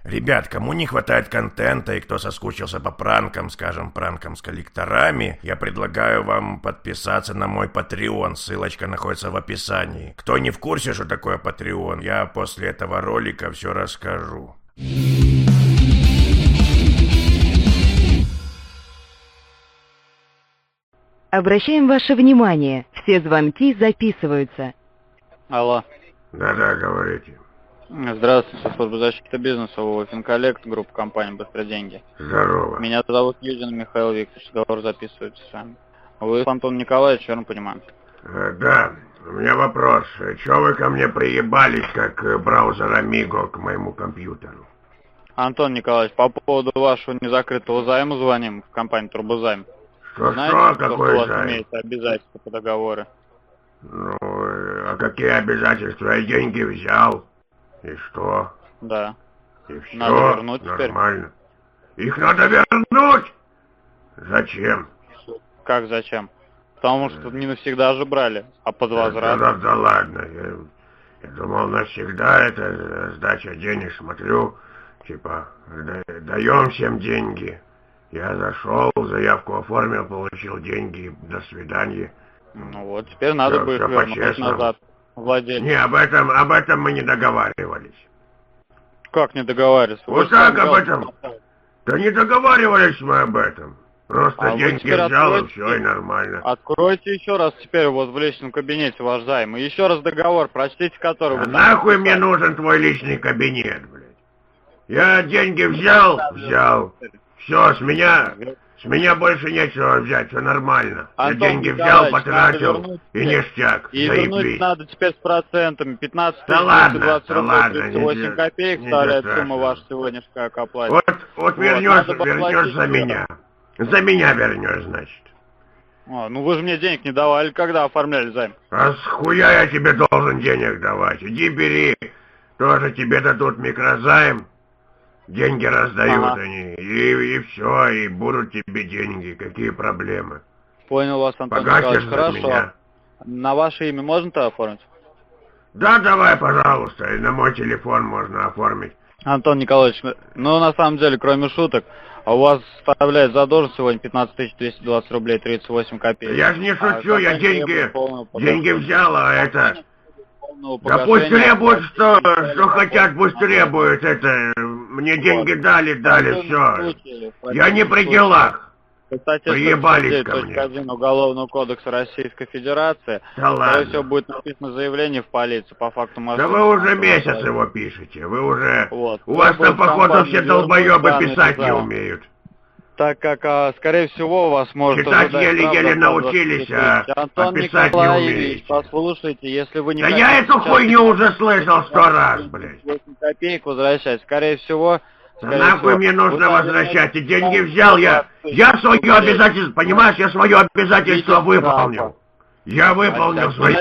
Ребят, кому не хватает контента и кто соскучился по пранкам, скажем, пранкам с коллекторами, я предлагаю вам подписаться на мой Patreon, ссылочка находится в описании. Кто не в курсе, что такое Patreon, я после этого ролика все расскажу. Обращаем ваше внимание, все звонки записываются. Алло. Да-да, говорите. Здравствуйте, служба защиты бизнеса, ООО «Финколлект», группа компании «Быстрые деньги». Здорово. Меня зовут Юдин Михаил Викторович, договор записывается с вами. Вы Антон Николаевич, верно понимаю? Да, у меня вопрос. Чего вы ко мне приебались, как браузер Amigo к моему компьютеру? Антон Николаевич, по поводу вашего незакрытого займа звоним в компанию «Турбозайм». Знаете, Какой у вас займ? имеется обязательства по договору? Ну, а какие обязательства? Я деньги взял. И что? Да. И все Надо вернуть нормально. Теперь. Их надо вернуть? Зачем? Как зачем? Потому что не навсегда же брали, а под возврат. Да ладно. Я думал, навсегда это сдача денег, смотрю, типа, даем всем деньги. Я зашел, заявку оформил, получил деньги, до свидания. Ну вот, теперь надо будет вернуть назад владельцу. Не, об этом мы не договаривались. Как не договаривались? Вот так об этом. Да не договаривались мы об этом. Просто деньги взял, и все, и нормально. Откройте еще раз теперь вот в личном кабинете ваш займ. И еще раз договор, прочтите, который вы... Нахуй мне нужен твой личный кабинет, блядь. Я деньги взял. Все, с меня больше нечего взять, все нормально. Антон Я деньги взял, потратил, и ништяк. И вернуть надо теперь с процентами. 15 да ладно, 20 рублей 38 копеек составляет сумма ваша сегодняшняя к оплате. Вот вернешь за меня. За меня вернешь, значит. Ну вы же мне денег не давали, когда оформляли займ. А с хуя я тебе должен денег давать? Иди бери. Тоже тебе дадут микрозайм. Деньги раздают они, и все, и будут тебе деньги, какие проблемы. Понял вас, Антон Николаевич, хорошо. На ваше имя можно-то оформить? Да, давай, пожалуйста, и на мой телефон можно оформить. Антон Николаевич, ну на самом деле, кроме шуток, у вас составляет задолженность сегодня 15 220 рублей 38 копеек. Я же не шучу, я деньги взял, а это... Да пусть требуют, что хотят, пусть требуют это. Мне деньги дали, все. Я не при делах. Приебались ко мне. 1 Уголовного кодекса Российской Федерации. Да ладно. Скорее всего, будет написано заявление в полицию по факту Да вы уже месяц его пишете. Вы уже... Вот. У вас там, походу, все долбоебы писать не умеют. Так как, скорее всего, у вас может... Читать еле-еле научились, Антон писать не Николаевич, умеете. послушайте, если вы не... Да я эту хуйню уже слышал 100 раз, блядь. 8 копеек возвращать, скорее всего... Да нахуй мне нужно возвращать, и деньги взял я. Я свое обязательство, понимаешь, я свое обязательство выполнил. Я выполнил свое.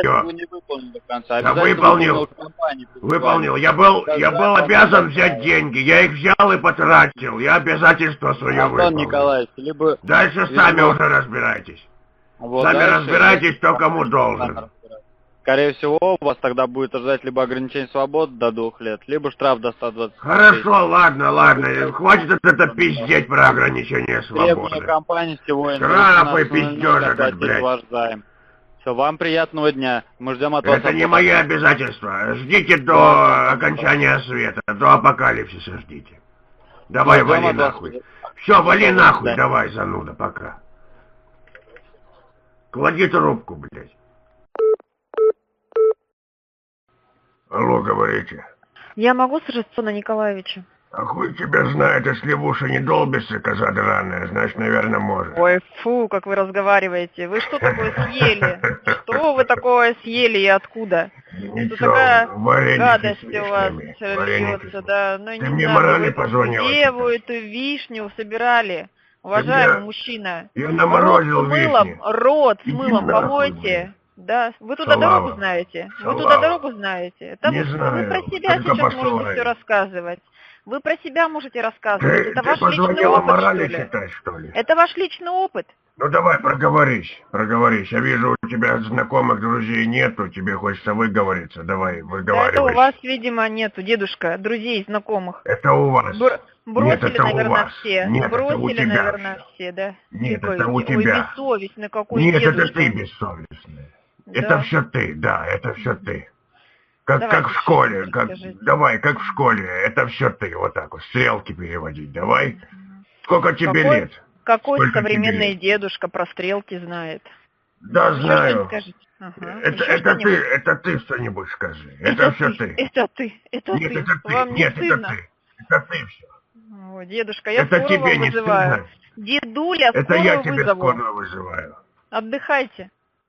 Я выполнил. Я был обязан взять деньги. Я их взял и потратил. Я обязательство свое выполнил. Дальше сами уже разбирайтесь. Сами разбирайтесь, кто кому должен. Скорее всего, у вас тогда будет ожидать либо ограничение свободы до 2 лет, либо штраф до 120 тысяч. Хорошо, ладно. Хватит это пиздеть про ограничение свободы. Требования компании сегодня... Штрафы пиздёж этот, блядь. Ваш займ. Все, вам приятного дня. Мы ждем от вас... Это не мои обязательства. Ждите до окончания света, до апокалипсиса ждите. Давай, вали нахуй. Все, вали нахуй, давай, зануда, пока. Клади трубку, блядь. Алло, говорите. Я могу слышать Антона Николаевича? А хуй тебя знает, если в уши не долбится, коза драная, значит, наверное, может. Ой, фу, как вы разговариваете. Вы что такое съели? Что вы такое съели и откуда? Ничего, что такая гадость у вас льется, да? Ну, ты мне морали позвонила. Где вы эту вишню собирали? Уважаемый мужчина. Я наморозил вишню. Рот с мылом помойте. Да, вы туда дорогу знаете? Вы туда дорогу знаете? Не знаю. Вы про себя сейчас можете все рассказывать. Вы про себя можете рассказывать. Это Ты ваш личный позвонила опыт, морали что ли? читать, что ли? Это ваш личный опыт. Ну давай, проговорись. Я вижу, у тебя знакомых друзей нету, тебе хочется выговориться. Давай, Да это у выговаривайся. вас, видимо, нету, дедушка, друзей, знакомых. Это у вас. Бросили, Нет, это у наверное, вас. все. Нет, это у Бросили, тебя. наверное, все, да? Нет, Ой, это у ой, тебя. бессовестный какой Нет, дедушка. это ты бессовестный. Да. Это все ты, да, это все ты. Как Давайте в школе, что-нибудь скажите. давай, как в школе, это все ты, вот так вот, стрелки переводить, давай. Сколько тебе Какой- лет? Какой Сколько современный тебе лет? дедушка про стрелки знает? Да, Еще знаю. что-нибудь скажите. Ага. Это, Еще это ты, что-нибудь? это ты что-нибудь скажи. Это все ты. Это ты. Это Нет, ты. это ты. Вам не Нет, это стыдно? ты. Это ты все. О, дедушка, я Это скорую тебе вам не вызываю. стыдно. Дедуля, Это скорую я тебе вызову. скорую вызываю. Отдыхайте.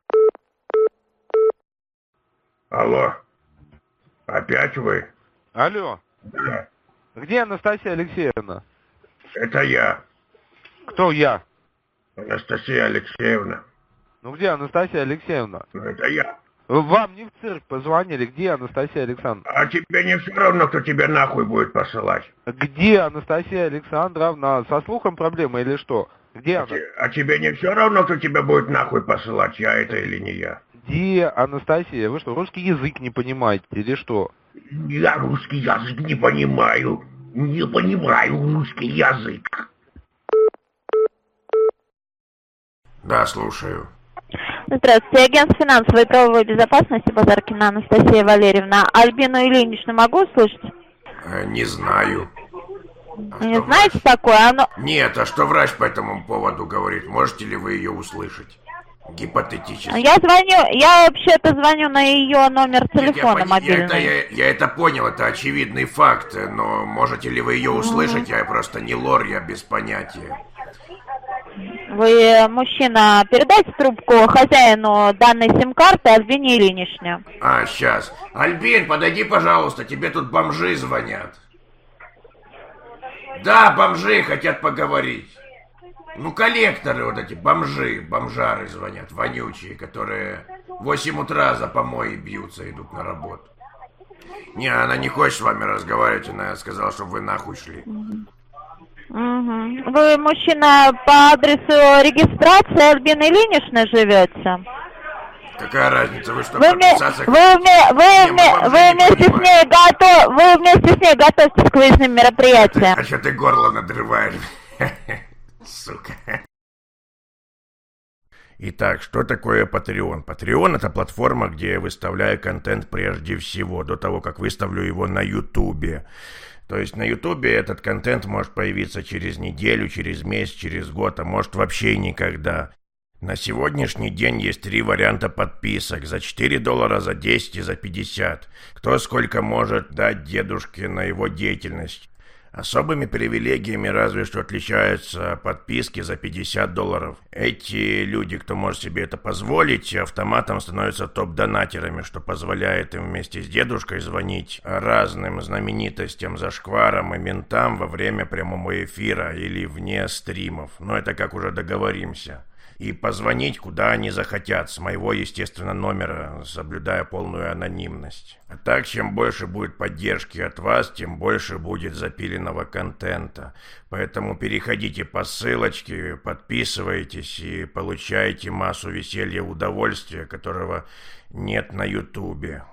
Алло. Опять вы? Алло, Да. где Анастасия Алексеевна? Это я. Кто я? Анастасия Алексеевна. Ну где Анастасия Алексеевна? Ну, это я. Вам не в цирк позвонили, где Анастасия Александровна? А тебе не все равно, кто тебя нахуй будет посылать? Где Анастасия Александровна? Со слухом проблема или что? Где она? А тебе не все равно, кто тебя будет нахуй посылать, я это или не я? Где Анастасия? Вы что, русский язык не понимаете или что? Я русский язык не понимаю. Не понимаю русский язык. Да, слушаю. Здравствуйте, агент финансовой и правовой безопасности Базаркина Анастасия Валерьевна. Альбину Ильиничну могу услышать? Не знаю. Не знаете такое? Оно... Нет, а что врач по этому поводу говорит? Можете ли вы ее услышать? Гипотетически. Я вообще-то звоню на ее номер телефона мобильный. Я это понял, это очевидный факт, но можете ли вы ее услышать? Я просто не лор, я без понятия. Вы, мужчина, передайте трубку хозяину данной сим-карты Альбине Ильиничне. А, сейчас. Альбин, подойди, пожалуйста, тебе тут бомжи звонят. Да, бомжи хотят поговорить. Ну, коллекторы вот эти, бомжары звонят, вонючие, которые в 8 утра за помои бьются, идут на работу. Не, она не хочет с вами разговаривать, она сказала, чтобы вы нахуй шли. Угу. Вы, мужчина, по адресу регистрации Альбины Ильиничны живете? Какая разница, вы что, Вы вместе с ней готовитесь к выездным мероприятиям. А что ты горло надрываешь? Сука. Итак, что такое Patreon? Patreon — это платформа, где я выставляю контент прежде всего, до того, как выставлю его на Ютубе. То есть на Ютубе этот контент может появиться через неделю, через месяц, через год, а может вообще никогда. На сегодняшний день есть 3 варианта подписок: за $4, за 10 и за 50. Кто сколько может дать дедушке на его деятельность. Особыми привилегиями разве что отличаются подписки за $50. Эти люди, кто может себе это позволить, автоматом становятся топ-донатерами, что позволяет им вместе с дедушкой звонить разным знаменитостям, зашкварам и ментам во время прямого эфира или вне стримов. Но это как уже договоримся. И позвонить куда они захотят, с моего, естественно, номера, соблюдая полную анонимность. А так, чем больше будет поддержки от вас, тем больше будет запиленного контента. Поэтому переходите по ссылочке, подписывайтесь и получайте массу веселья и удовольствия, которого нет на Ютубе.